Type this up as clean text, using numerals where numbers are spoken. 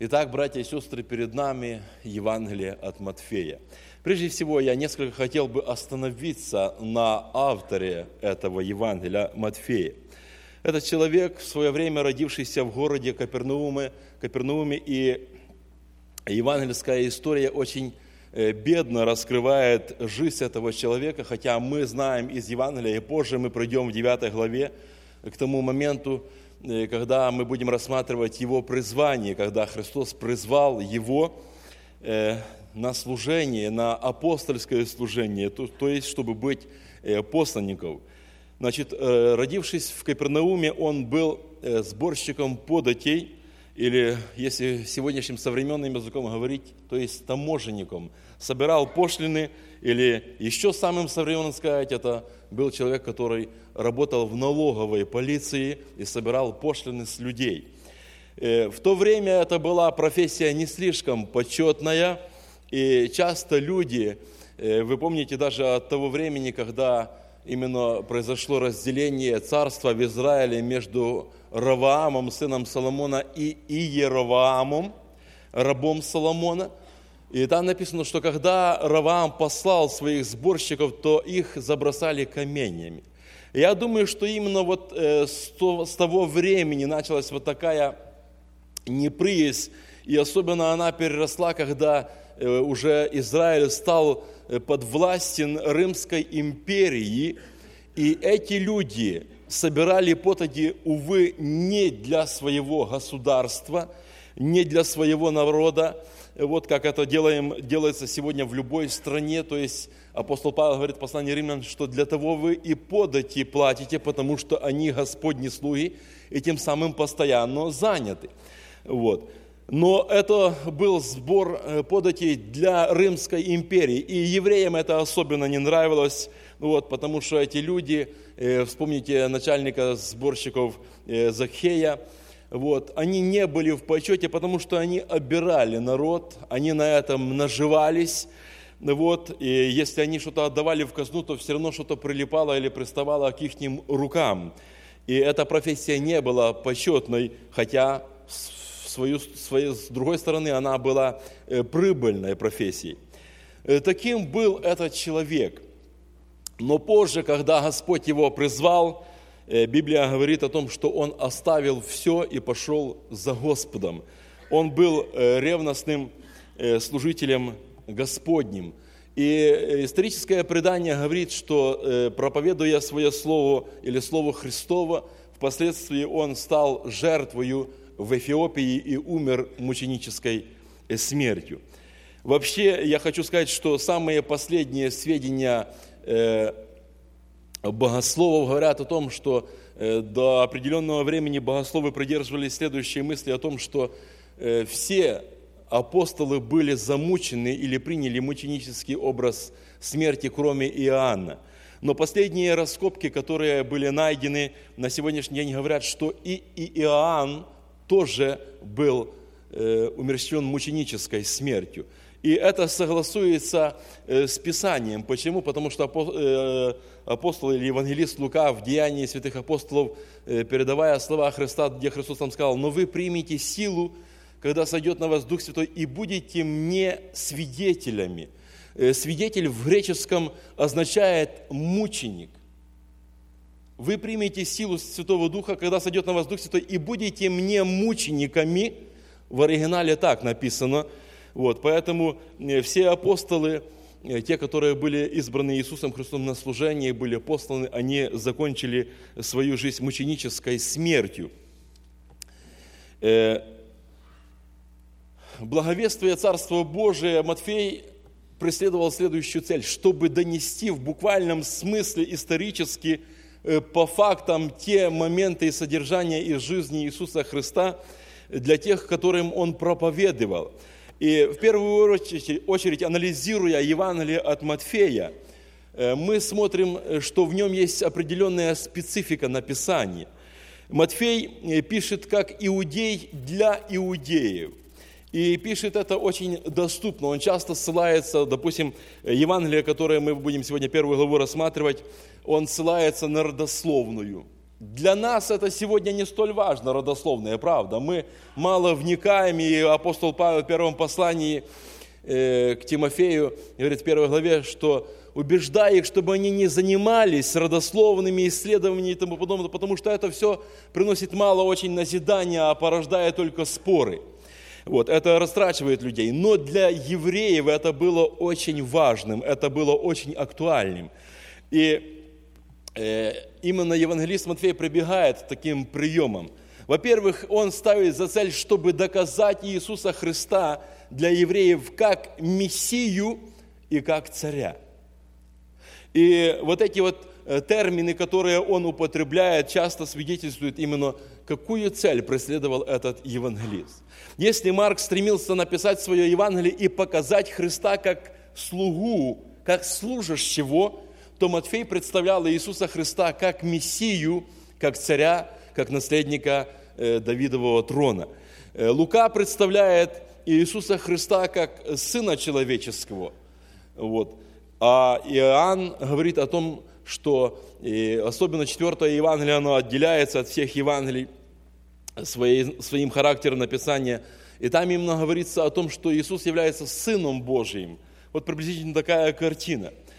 Итак, братья и сестры, перед нами Евангелие от Матфея. Прежде всего, я несколько хотел бы остановиться на авторе этого Евангелия Матфея. Этот человек, в свое время родившийся в городе Капернауме, и евангельская история очень бедно раскрывает жизнь этого человека, хотя мы знаем из Евангелия, и позже мы пройдем в 9 главе к тому моменту, когда мы будем рассматривать его призвание, когда Христос призвал его на служение, на апостольское служение, то есть, чтобы быть посланником. Значит, родившись в Капернауме, он был сборщиком податей, или, если сегодняшним современным языком говорить, то есть таможенником. Собирал пошлины, или еще самым современным сказать, это был человек, который работал в налоговой полиции и собирал пошлины с людей. В то время это была профессия не слишком почетная, и часто люди, вы помните даже от того времени, когда именно произошло разделение царства в Израиле между Раваамом, сыном Соломона, и Иеровоамом, рабом Соломона. И там написано, что когда Раваам послал своих сборщиков, то их забросали каменьями. Я думаю, что именно вот с того времени началась вот такая неприязнь, и особенно она переросла, когда уже Израиль стал подвластен Римской империи, и эти люди собирали подати, увы, не для своего государства, не для своего народа, вот как это делается сегодня в любой стране, то есть апостол Павел говорит в послании Римлян, что для того вы и подати платите, потому что они Господни слуги, и тем самым постоянно заняты. Вот. Но это был сбор податей для Римской империи, и евреям это особенно не нравилось, вот, потому что эти люди, вспомните начальника сборщиков Закхея, вот, они не были в почете, потому что они обирали народ, они на этом наживались, вот, и если они что-то отдавали в казну, то все равно что-то прилипало или приставало к их рукам. И эта профессия не была почетной, хотя с другой стороны она была прибыльной профессией. Таким был этот человек. Но позже, когда Господь его призвал, Библия говорит о том, что он оставил все и пошел за Господом. Он был ревностным служителем Господним. И историческое предание говорит, что, проповедуя свое слово или слово Христово, впоследствии он стал жертвою в Эфиопии и умер мученической смертью. Вообще, я хочу сказать, что самые последние сведения богословов говорят о том, что до определенного времени богословы придерживались следующей мысли о том, что все апостолы были замучены или приняли мученический образ смерти, кроме Иоанна. Но последние раскопки, которые были найдены на сегодняшний день, говорят, что и Иоанн тоже был умерщвлен мученической смертью. И это согласуется с Писанием. Почему? Потому что апостол или евангелист Лука в Деянии святых апостолов, передавая слова Христа, где Христос там сказал: «Но вы примете силу, когда сойдет на вас Дух Святой, и будете мне свидетелями». Свидетель в греческом означает мученик. Вы примете силу Святого Духа, когда сойдет на вас Дух Святой, и будете мне мучениками. В оригинале так написано. Вот, поэтому все апостолы, те, которые были избраны Иисусом Христом на служение, были посланы, они закончили свою жизнь мученической смертью. Благовествуя Царство Божие, Матфей преследовал следующую цель: чтобы донести в буквальном смысле исторически по фактам те моменты и содержания из жизни Иисуса Христа для тех, которым Он проповедовал. И в первую очередь, анализируя Евангелие от Матфея, мы смотрим, что в нем есть определенная специфика написания. Матфей пишет как иудей для иудеев. И пишет это очень доступно. Он часто ссылается, допустим, Евангелие, которое мы будем сегодня первую главу рассматривать, он ссылается на родословную. Для нас это сегодня не столь важно, родословная правда. Мы мало вникаем, и апостол Павел в первом послании к Тимофею говорит в 1 главе, что убеждай их, чтобы они не занимались родословными исследованиями и тому подобное, потому что это все приносит мало очень назидания, а порождает только споры. Вот, это растрачивает людей. Но для евреев это было очень важным, это было очень актуальным. И именно евангелист Матфей прибегает к таким приемам. Во-первых, он ставит за цель, чтобы доказать Иисуса Христа для евреев как Мессию и как царя. И вот эти вот термины, которые он употребляет, часто свидетельствуют именно, какую цель преследовал этот евангелист. Если Марк стремился написать свое Евангелие и показать Христа как слугу, как служащего, то Матфей представлял Иисуса Христа как Мессию, как царя, как наследника Давидового трона. Лука представляет Иисуса Христа как Сына Человеческого. Вот. А Иоанн говорит о том, что особенно 4 Евангелие, оно отделяется от всех Евангелий своим характером написания. И там именно говорится о том, что Иисус является Сыном Божиим. Вот приблизительно такая картина.